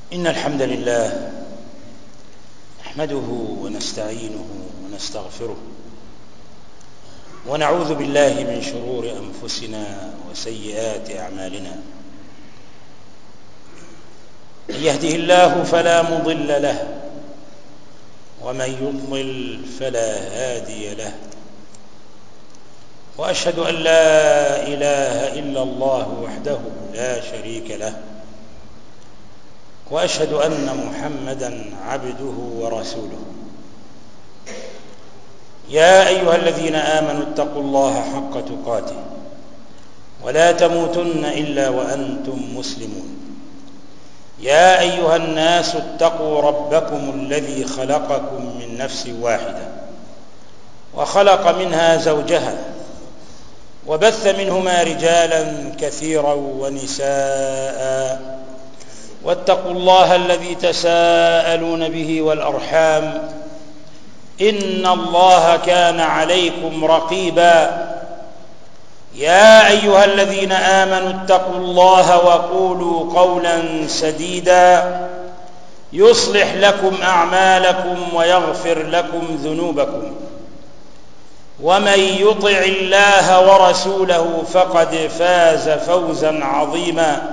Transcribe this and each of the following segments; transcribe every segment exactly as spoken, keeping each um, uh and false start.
إن الحمد لله نحمده ونستعينه ونستغفره ونعوذ بالله من شرور أنفسنا وسيئات أعمالنا. من يهده الله فلا مضل له ومن يضلل فلا هادي له، وأشهد أن لا إله إلا الله وحده لا شريك له، وأشهد أن محمدًا عبده ورسوله. يا أيها الذين آمنوا اتقوا الله حق تقاته ولا تموتن إلا وأنتم مسلمون. يا أيها الناس اتقوا ربكم الذي خلقكم من نفس واحدة وخلق منها زوجها وبث منهما رجالا كثيرا ونساء، واتقوا الله الذي تساءلون به والأرحام إن الله كان عليكم رقيبا. يا أيها الذين آمنوا اتقوا الله وقولوا قولا سديدا يصلح لكم أعمالكم ويغفر لكم ذنوبكم، ومن يطع الله ورسوله فقد فاز فوزا عظيما.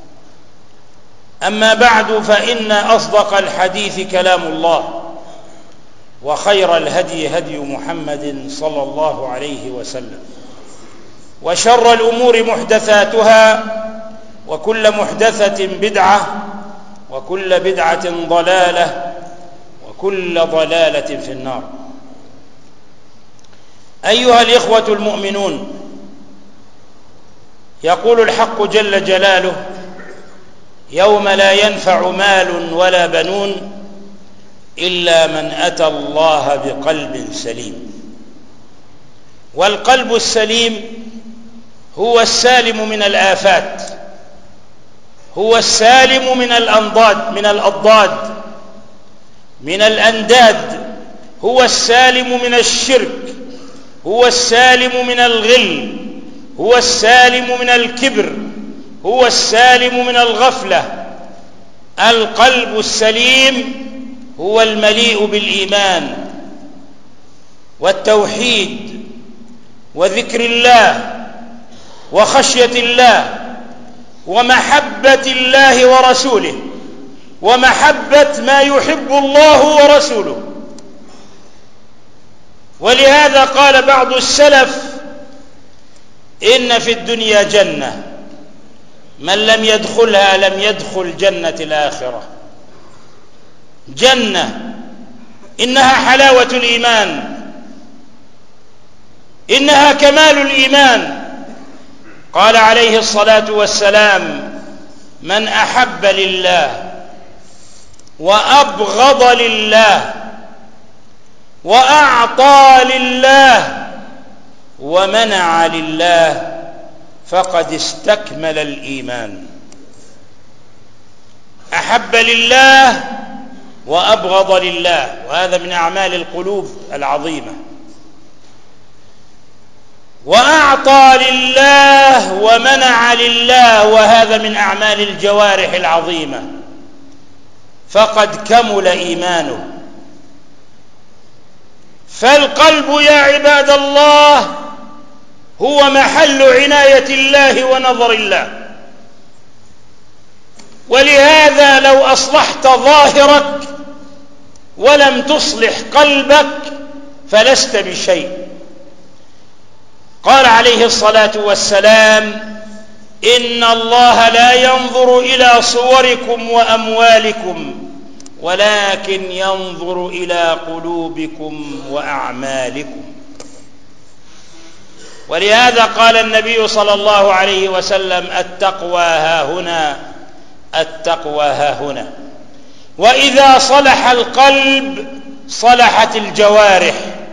أما بعد، فإن أصدق الحديث كلام الله، وخير الهدي هدي محمد صلى الله عليه وسلم، وشر الأمور محدثاتها، وكل محدثة بدعة، وكل بدعة ضلالة، وكل ضلالة في النار. أيها الإخوة المؤمنون، يقول الحق جل جلاله: يوم لا ينفع مال ولا بنون إلا من أتى الله بقلب سليم. والقلب السليم هو السالم من الآفات، هو السالم من الأنضاد من الأضداد من الأنداد، هو السالم من الشرك، هو السالم من الغل، هو السالم من الكبر، هو السالم من الغفلة. القلب السليم هو المليء بالإيمان والتوحيد وذكر الله وخشية الله ومحبة الله ورسوله، ومحبة ما يحب الله ورسوله. ولهذا قال بعض السلف: إن في الدنيا جنة من لم يدخلها لم يدخل جنة الآخرة. جنة إنها حلاوة الإيمان، إنها كمال الإيمان. قال عليه الصلاة والسلام: من أحب لله وأبغض لله وأعطى لله ومنع لله فقد استكمل الإيمان. أحب لله وأبغض لله، وهذا من أعمال القلوب العظيمة. وأعطى لله ومنع لله، وهذا من أعمال الجوارح العظيمة، فقد كمل إيمانه. فالقلب يا عباد الله هو محل عناية الله ونظر الله. ولهذا لو أصلحت ظاهرك ولم تصلح قلبك فلست بشيء. قال عليه الصلاة والسلام: إن الله لا ينظر إلى صوركم وأموالكم ولكن ينظر إلى قلوبكم وأعمالكم. ولهذا قال النبي صلى الله عليه وسلم: التقوى هاهنا، التقوى هاهنا. وإذا صلح القلب صلحت الجوارح.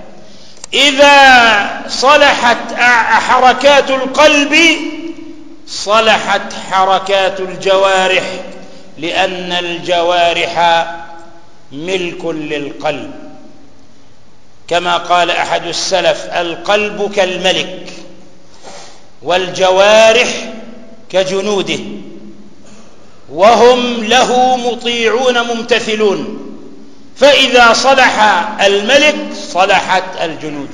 إذا صلحت حركات القلب صلحت حركات الجوارح، لأن الجوارح ملك للقلب. كما قال أحد السلف: القلب كالملك والجوارح كجنوده. وهم له مطيعون ممتثلون، فإذا صلح الملك صلحت الجنود.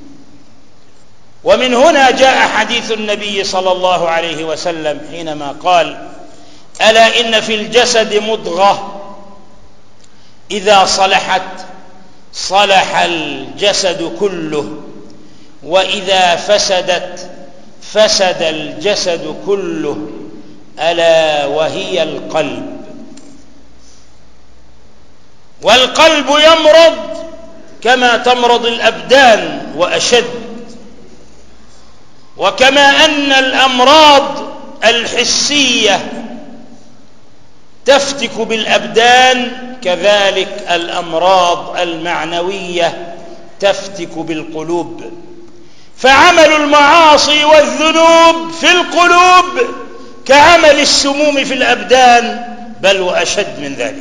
ومن هنا جاء حديث النبي صلى الله عليه وسلم حينما قال: ألا إن في الجسد مضغة إذا صلحت صلح الجسد كله، وإذا فسدت فسد الجسد كله، ألا وهي القلب. والقلب يمرض كما تمرض الأبدان وأشد، وكما أن الأمراض الحسية تفتك بالأبدان، كذلك الأمراض المعنوية تفتك بالقلوب. فعمل المعاصي والذنوب في القلوب كعمل السموم في الأبدان، بل وأشد من ذلك.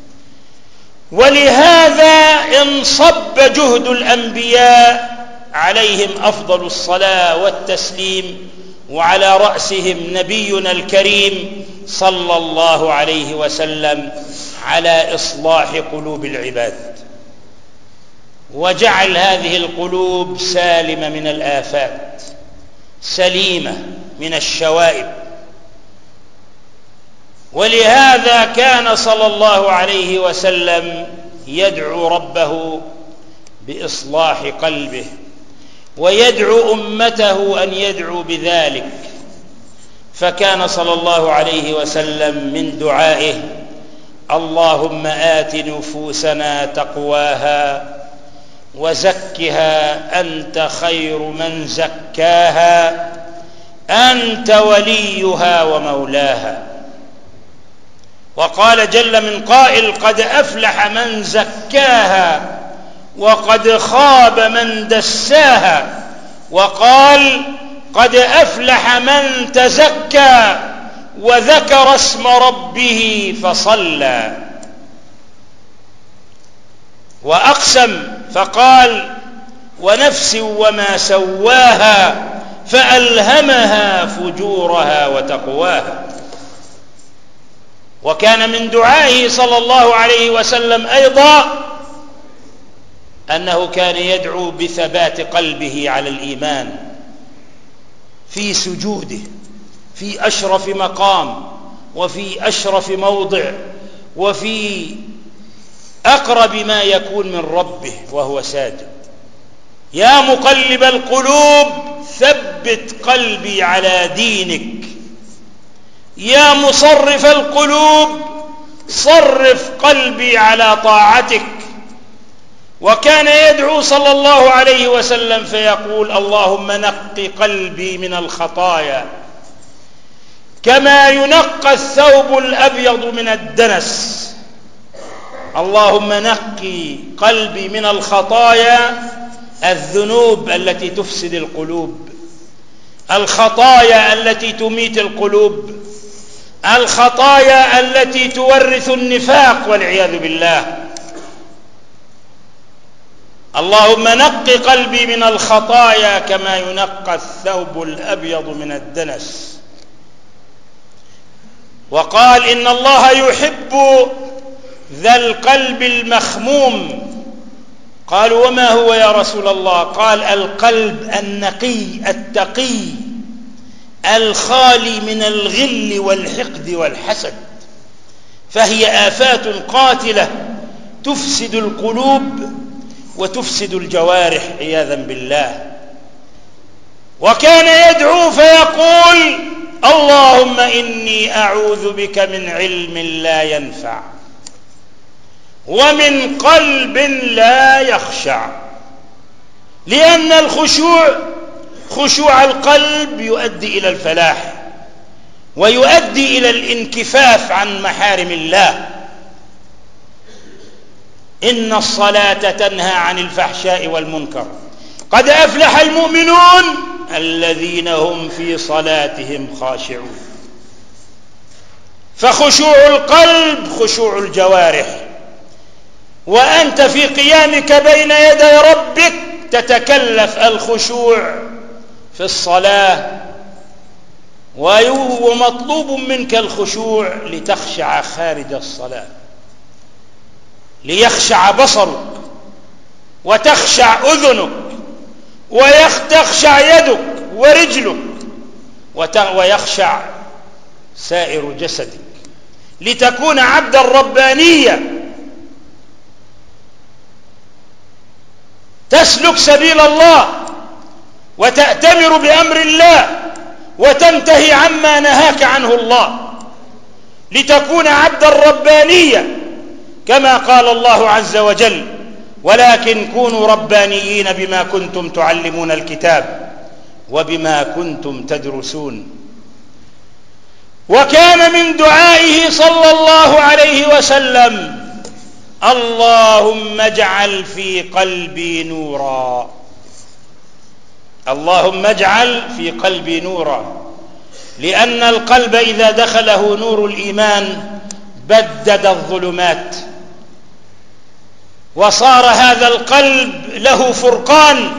ولهذا انصب جهد الأنبياء عليهم أفضل الصلاة والتسليم، وعلى رأسهم نبينا الكريم صلى الله عليه وسلم، على إصلاح قلوب العباد، وجعل هذه القلوب سالمة من الآفات، سليمة من الشوائب. ولهذا كان صلى الله عليه وسلم يدعو ربه بإصلاح قلبه، ويدعو أمته أن يدعو بذلك. فكان صلى الله عليه وسلم من دعائه: اللهم آت نفوسنا تقواها وزكها أنت خير من زكاها أنت وليها ومولاها. وقال جل من قائل: قد أفلح من زكاها وقد خاب من دساها. وقال: قد أفلح من تزكى وذكر اسم ربه فصلى. وأقسم فقال: ونفس وما سواها فألهمها فجورها وتقواها. وكان من دعائه صلى الله عليه وسلم أيضا أنه كان يدعو بثبات قلبه على الإيمان في سجوده، في أشرف مقام، وفي أشرف موضع، وفي أقرب ما يكون من ربه وهو ساجد. يا مقلب القلوب ثبت قلبي على دينك، يا مصرف القلوب صرف قلبي على طاعتك. وكان يدعو صلى الله عليه وسلم فيقول: اللهم نقي قلبي من الخطايا كما ينقى الثوب الأبيض من الدنس. اللهم نقي قلبي من الخطايا، الذنوب التي تفسد القلوب، الخطايا التي تميت القلوب، الخطايا التي تورث النفاق والعياذ بالله. اللهم نقي قلبي من الخطايا كما ينقى الثوب الأبيض من الدنس. وقال: إن الله يحب ذا القلب المخموم. قالوا: وما هو يا رسول الله؟ قال: القلب النقي التقي الخالي من الغل والحقد والحسد، فهي آفات قاتلة تفسد القلوب وتفسد الجوارح عياذا بالله. وكان يدعو فيقول: اللهم إني أعوذ بك من علم لا ينفع ومن قلب لا يخشع. لأن الخشوع خشوع القلب يؤدي إلى الفلاح، ويؤدي إلى الانكفاف عن محارم الله. إن الصلاة تنهى عن الفحشاء والمنكر. قد أفلح المؤمنون الذين هم في صلاتهم خاشعون. فخشوع القلب خشوع الجوارح، وأنت في قيامك بين يدي ربك تتكلف الخشوع في الصلاة ومطلوب منك الخشوع لتخشع خارج الصلاة، ليخشع بصرك وتخشع أذنك وتخشع يدك ورجلك ويخشع سائر جسدك، لتكون عبدا ربانيا تسلك سبيل الله وتأتمر بأمر الله وتنتهي عما نهاك عنه الله، لتكون عبدا ربانيا كما قال الله عز وجل: ولكن كونوا ربانيين بما كنتم تعلمون الكتاب وبما كنتم تدرسون. وكان من دعائه صلى الله عليه وسلم: اللهم اجعل في قلبي نورا، اللهم اجعل في قلبي نورا، لأن القلب إذا دخله نور الإيمان بدد الظلمات، وصار هذا القلب له فرقان،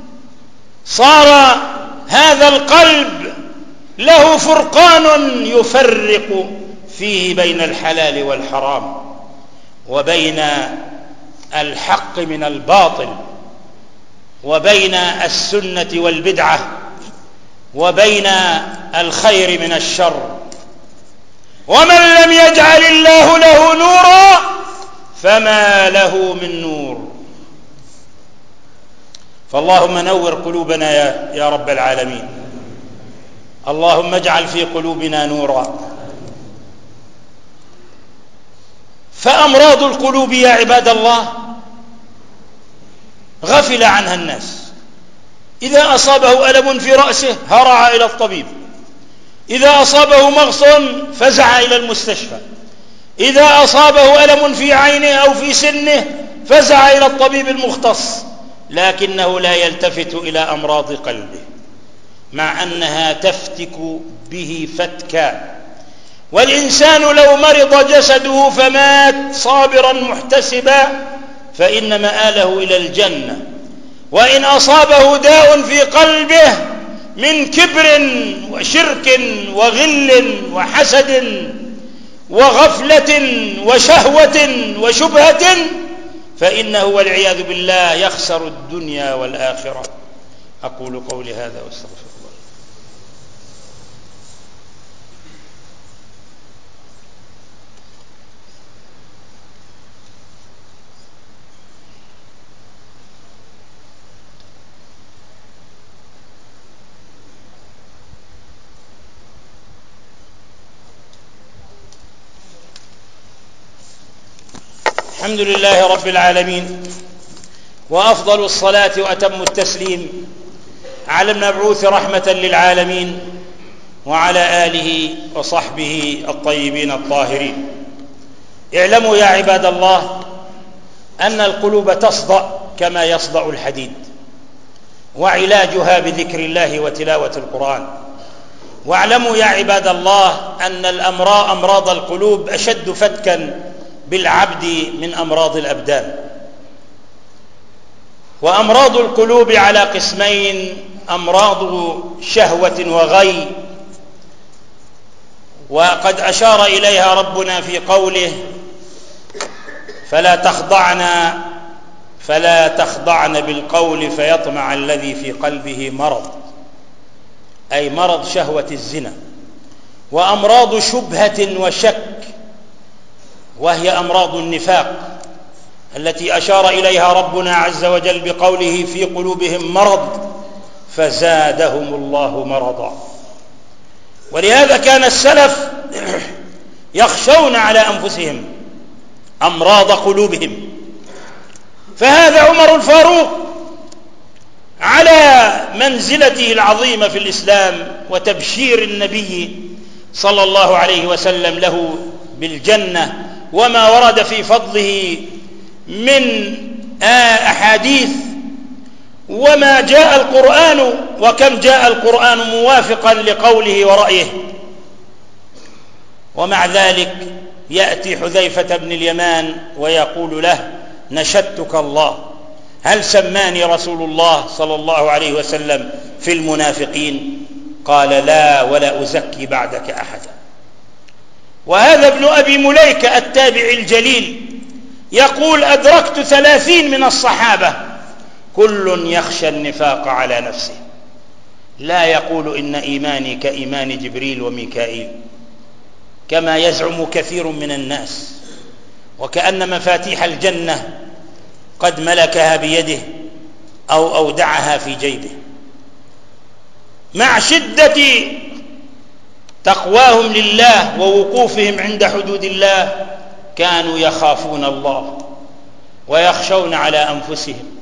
صار هذا القلب له فرقان يفرق فيه بين الحلال والحرام وبين الحق من الباطل وبين السنة والبدعة وبين الخير من الشر. ومن لم يجعل الله له نورا فما له من نور. فاللهم نور قلوبنا يا, يا رب العالمين. اللهم اجعل في قلوبنا نورا. فأمراض القلوب يا عباد الله غفل عنها الناس. إذا أصابه ألم في رأسه هرع إلى الطبيب، إذا أصابه مغص فزع إلى المستشفى، إذا أصابه ألم في عينه أو في سنه فزع إلى الطبيب المختص، لكنه لا يلتفت إلى أمراض قلبه، مع أنها تفتك به فتكا. والإنسان لو مرض جسده فمات صابرا محتسبا فإن مآله إلى الجنة. وإن أصابه داء في قلبه من كبر وشرك وغل وحسد وغفلة وشهوة وشبهة فإنه والعياذ بالله يخسر الدنيا والآخرة. أقول قولي هذا واستغفر الله. الحمد لله رب العالمين، وأفضل الصلاة وأتم التسليم على المبعوث رحمة للعالمين وعلى آله وصحبه الطيبين الطاهرين. اعلموا يا عباد الله أن القلوب تصدأ كما يصدأ الحديد، وعلاجها بذكر الله وتلاوة القرآن. واعلموا يا عباد الله أن الأمراض أمراض القلوب أشد فتكا بالعبد من أمراض الأبدان. وأمراض القلوب على قسمين: أمراض شهوة وغي، وقد أشار إليها ربنا في قوله: فلا تخضعن فلا تخضعن بالقول فيطمع الذي في قلبه مرض، أي مرض شهوة الزنا. وأمراض شبهة وشك، وهي أمراض النفاق التي أشار إليها ربنا عز وجل بقوله: في قلوبهم مرض فزادهم الله مرضا. ولهذا كان السلف يخشون على أنفسهم أمراض قلوبهم. فهذا عمر الفاروق على منزلته العظيمة في الإسلام وتبشير النبي صلى الله عليه وسلم له بالجنة وما ورد في فضله من أحاديث، وما جاء القرآن وكم جاء القرآن موافقا لقوله ورأيه. ومع ذلك يأتي حذيفة بن اليمان ويقول له: نشدتك الله، هل سماني رسول الله صلى الله عليه وسلم في المنافقين؟ قال لا ولا أزكي بعدك أحدا. وهذا ابن أبي مليكة التابعي الجليل يقول أدركت ثلاثين من الصحابة كل يخشى النفاق على نفسه، لا يقول إن إيماني كإيمان جبريل وميكائيل كما يزعم كثير من الناس، وكأن مفاتيح الجنة قد ملكها بيده أو أودعها في جيبه. مع شدة تقواهم لله ووقوفهم عند حدود الله كانوا يخافون الله ويخشون على أنفسهم.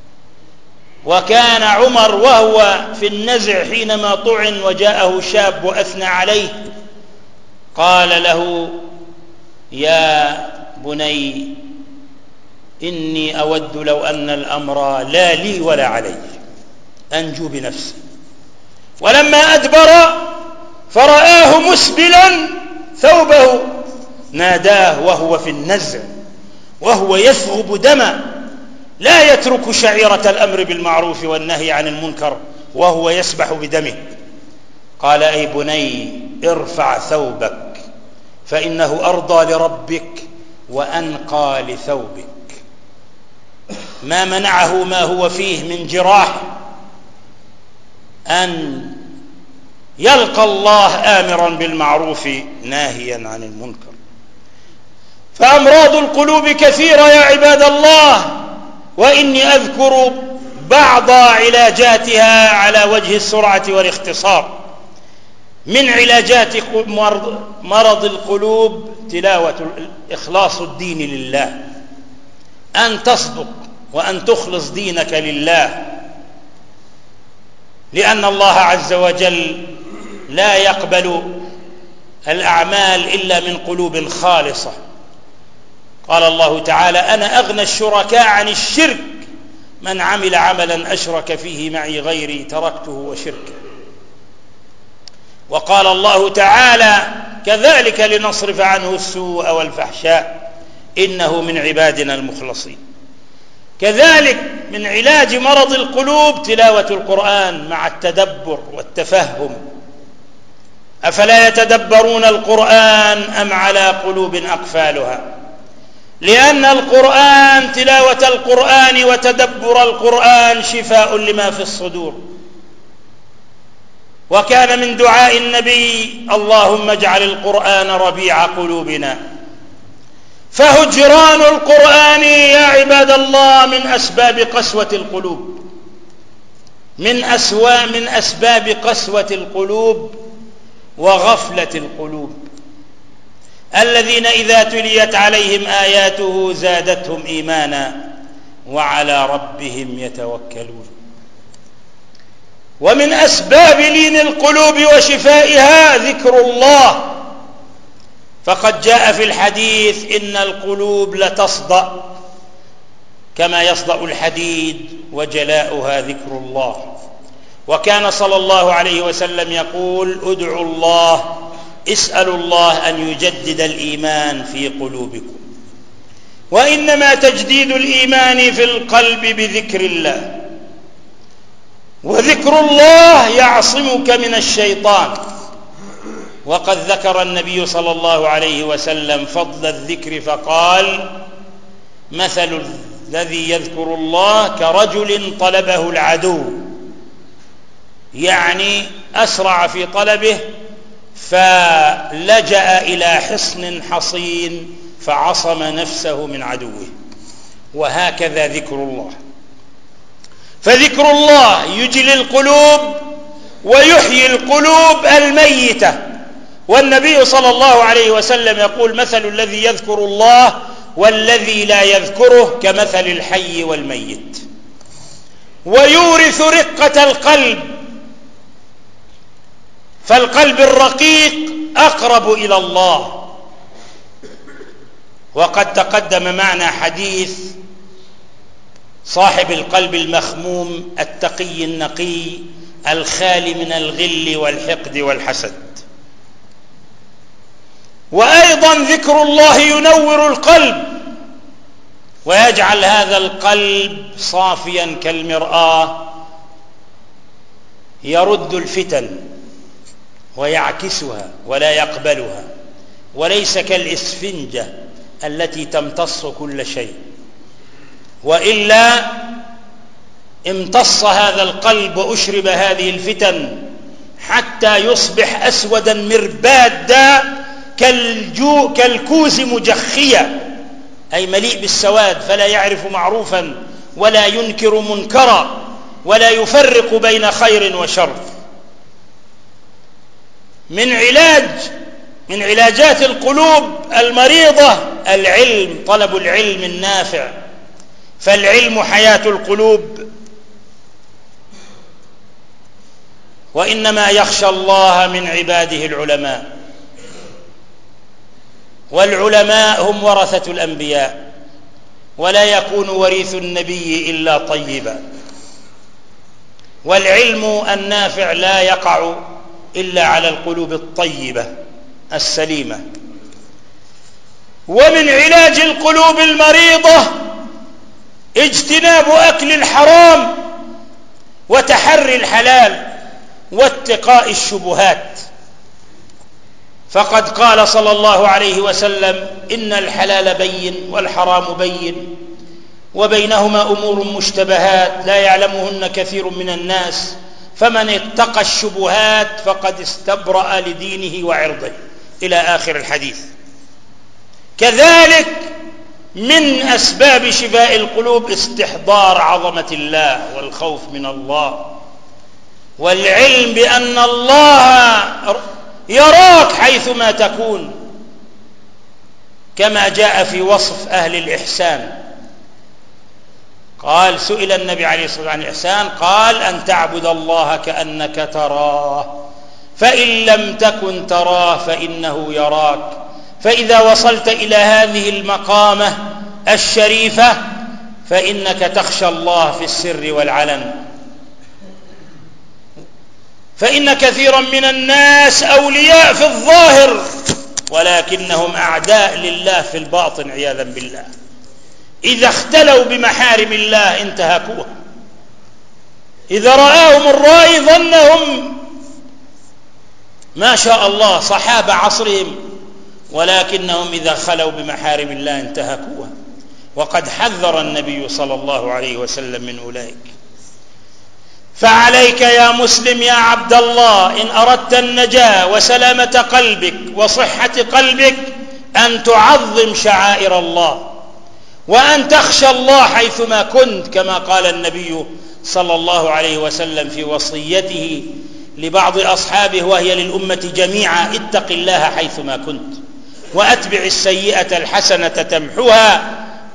وكان عمر وهو في النزع حينما طعن وجاءه شاب وأثنى عليه قال له يا بني إني أود لو أن الأمر لا لي ولا علي، أنجو بنفسي. ولما أدبر فرآه مسبلا ثوبه ناداه وهو في النزع وهو يثغب دما، لا يترك شعيرة الأمر بالمعروف والنهي عن المنكر وهو يسبح بدمه. قال أي بني ارفع ثوبك فإنه أرضى لربك وأنقى لثوبك. ما منعه ما هو فيه من جراح أن يلقى الله آمرا بالمعروف ناهيا عن المنكر. فأمراض القلوب كثيرة يا عباد الله، وإني أذكر بعض علاجاتها على وجه السرعة والاختصار. من علاجات مرض القلوب تلاوة إخلاص الدين لله، أن تصدق وأن تخلص دينك لله، لأن الله عز وجل لا يقبل الأعمال إلا من قلوب خالصة. قال الله تعالى أنا أغنى الشركاء عن الشرك من عمل عملا أشرك فيه معي غيري تركته وشركه. وقال الله تعالى كذلك لنصرف عنه السوء والفحشاء إنه من عبادنا المخلصين. كذلك من علاج مرض القلوب تلاوة القرآن مع التدبر والتفهم. أفلا يتدبرون القرآن أم على قلوب أقفالها؟ لأن القرآن تلاوة القرآن وتدبر القرآن شفاء لما في الصدور. وكان من دعاء النبي اللهم اجعل القرآن ربيع قلوبنا. فهجران القرآن يا عباد الله من أسباب قسوة القلوب، من أسوا من أسباب قسوة القلوب وغفلة القلوب، الذين إذا تليت عليهم آياته زادتهم إيمانا وعلى ربهم يتوكلون. ومن أسباب لين القلوب وشفائها ذكر الله، فقد جاء في الحديث إن القلوب لتصدأ كما يصدأ الحديد وجلاؤها ذكر الله. وكان صلى الله عليه وسلم يقول ادعوا الله اسألوا الله أن يجدد الإيمان في قلوبكم، وإنما تجديد الإيمان في القلب بذكر الله، وذكر الله يعصمك من الشيطان. وقد ذكر النبي صلى الله عليه وسلم فضل الذكر فقال مثل الذي يذكر الله كرجل طلبه العدو، يعني أسرع في طلبه فلجأ إلى حصن حصين فعصم نفسه من عدوه. وهكذا ذكر الله. فذكر الله يجلي القلوب ويحيي القلوب الميتة. والنبي صلى الله عليه وسلم يقول مثل الذي يذكر الله والذي لا يذكره كمثل الحي والميت. ويورث رقة القلب، فالقلب الرقيق أقرب إلى الله. وقد تقدم معنا حديث صاحب القلب المخموم التقي النقي الخالي من الغل والحقد والحسد. وأيضا ذكر الله ينور القلب ويجعل هذا القلب صافيا كالمرآة، يرد الفتن ويعكسها ولا يقبلها، وليس كالإسفنجة التي تمتص كل شيء، وإلا امتص هذا القلب وأشرب هذه الفتن حتى يصبح أسودا مربادا كالجو كالكوز مجخيا، أي مليء بالسواد، فلا يعرف معروفا ولا ينكر منكرا ولا يفرق بين خير وشر. من علاج من علاجات القلوب المريضة العلم، طلب العلم النافع، فالعلم حياة القلوب. وإنما يخشى الله من عباده العلماء، والعلماء هم ورثة الأنبياء، ولا يكون وريث النبي إلا طيبا، والعلم النافع لا يقع إلا على القلوب الطيبة السليمة. ومن علاج القلوب المريضة اجتناب أكل الحرام وتحري الحلال واتقاء الشبهات، فقد قال صلى الله عليه وسلم: إن الحلال بين والحرام بين وبينهما أمور مشتبهات لا يعلمهن كثير من الناس، فمن اتقى الشبهات فقد استبرأ لدينه وعرضه، إلى آخر الحديث. كذلك من أسباب شفاء القلوب استحضار عظمة الله والخوف من الله، والعلم بأن الله يراك حيثما تكون، كما جاء في وصف أهل الإحسان. قال سئل النبي عليه الصلاة والسلام عن الإحسان، قال: أن تعبد الله كأنك تراه، فإن لم تكن تراه فإنه يراك. فإذا وصلت إلى هذه المقامة الشريفة فإنك تخشى الله في السر والعلن. فإن كثيرا من الناس أولياء في الظاهر ولكنهم أعداء لله في الباطن عياذا بالله. إذا اختلوا بمحارم الله انتهكوها، إذا رآهم الرائي ظنهم ما شاء الله صحابة عصرهم، ولكنهم إذا خلوا بمحارم الله انتهكوها، وقد حذر النبي صلى الله عليه وسلم من أولئك. فعليك يا مسلم يا عبد الله، إن أردت النجاة وسلامة قلبك وصحة قلبك، أن تعظم شعائر الله، وأن تخشى الله حيثما كنت، كما قال النبي صلى الله عليه وسلم في وصيته لبعض أصحابه وهي للأمة جميعا: اتق الله حيثما كنت، وأتبع السيئة الحسنة تمحها،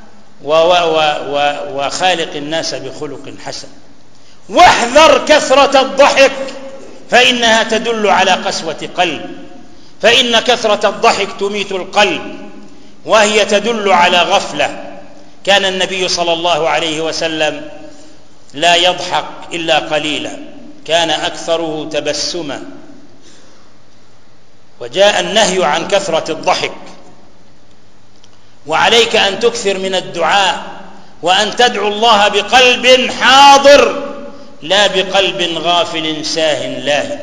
وخالق الناس بخلق حسن. واحذر كثرة الضحك فإنها تدل على قسوة قلب، فإن كثرة الضحك تميت القلب، وهي تدل على غفلة. كان النبي صلى الله عليه وسلم لا يضحك إلا قليلا، كان أكثره تبسما، وجاء النهي عن كثرة الضحك. وعليك أن تكثر من الدعاء، وأن تدعو الله بقلب حاضر لا بقلب غافل ساه لاهٍ.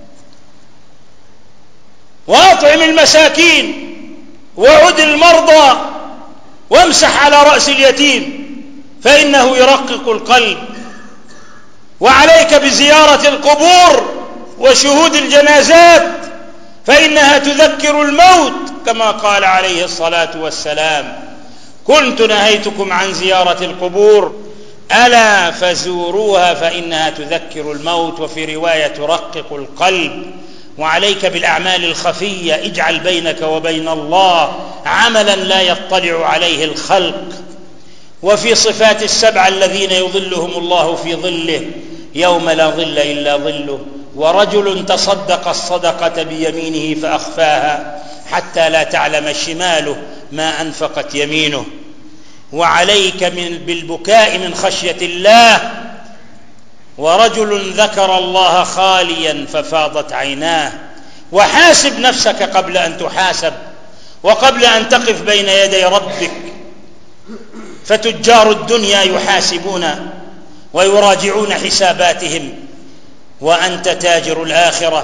وأطعم المساكين، وعد المرضى، وامسح على رأس اليتيم، فإنه يرقق القلب. وعليك بزيارة القبور وشهود الجنازات، فإنها تذكر الموت، كما قال عليه الصلاة والسلام: كنت نهيتكم عن زيارة القبور ألا فزوروها فإنها تذكر الموت، وفي رواية ترقق القلب. وعليك بالأعمال الخفية، اجعل بينك وبين الله عملا لا يطلع عليه الخلق. وفي صفات السبعة الذين يظلهم الله في ظله يوم لا ظل إلا ظله: ورجل تصدق الصدقة بيمينه فأخفاها حتى لا تعلم شماله ما أنفقت يمينه. وعليك من بالبكاء من خشية الله: ورجل ذكر الله خاليا ففاضت عيناه. وحاسب نفسك قبل أن تحاسب، وقبل أن تقف بين يدي ربك، فتجار الدنيا يحاسبون ويراجعون حساباتهم، وأنت تاجر الآخرة،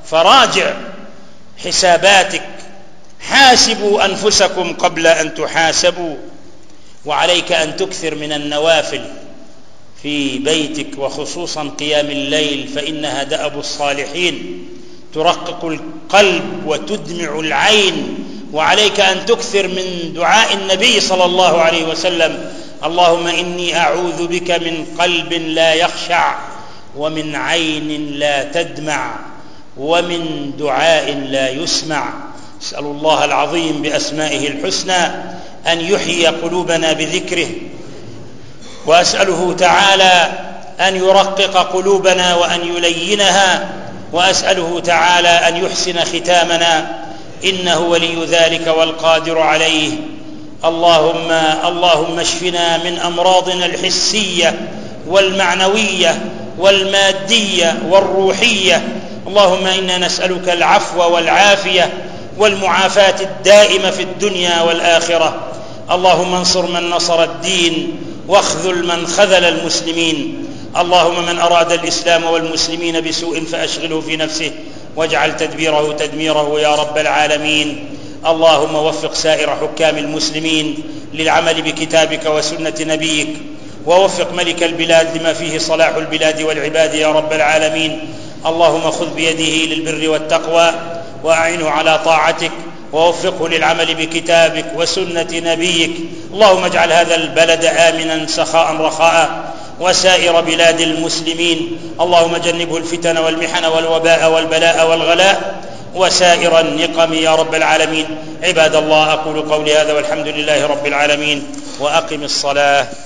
فراجع حساباتك، حاسبوا أنفسكم قبل أن تحاسبوا. وعليك أن تكثر من النوافل في بيتك، وخصوصا قيام الليل، فإنها دأب الصالحين، ترقق القلب وتدمع العين. وعليك أن تكثر من دعاء النبي صلى الله عليه وسلم: اللهم إني أعوذ بك من قلب لا يخشع، ومن عين لا تدمع، ومن دعاء لا يسمع. أسأل الله العظيم بأسمائه الحسنى أن يحيي قلوبنا بذكره، وأسأله تعالى أن يرقق قلوبنا وأن يلينها، وأسأله تعالى أن يحسن ختامنا، إنه ولي ذلك والقادر عليه. اللهم اللهم اشفنا من أمراضنا الحسية والمعنوية والمادية والروحية. اللهم إنا نسألك العفو والعافية والمعافاة الدائمة في الدنيا والآخرة. اللهم انصر من نصر الدين، واخذل من خذل المسلمين. اللهم من أراد الإسلام والمسلمين بسوء فأشغله في نفسه، واجعل تدبيره تدميره يا رب العالمين. اللهم وفق سائر حكام المسلمين للعمل بكتابك وسنة نبيك، ووفق ملك البلاد لما فيه صلاح البلاد والعباد يا رب العالمين. اللهم خذ بيده للبر والتقوى، وأعنه على طاعتك، ووفقه للعمل بكتابك وسنة نبيك. اللهم اجعل هذا البلد آمنا سخاء رخاء، وسائر بلاد المسلمين. اللهم جنبه الفتن والمحن والوباء والبلاء والغلاء وسائر النقم يا رب العالمين. عباد الله، أقول قولي هذا والحمد لله رب العالمين، وأقم الصلاة.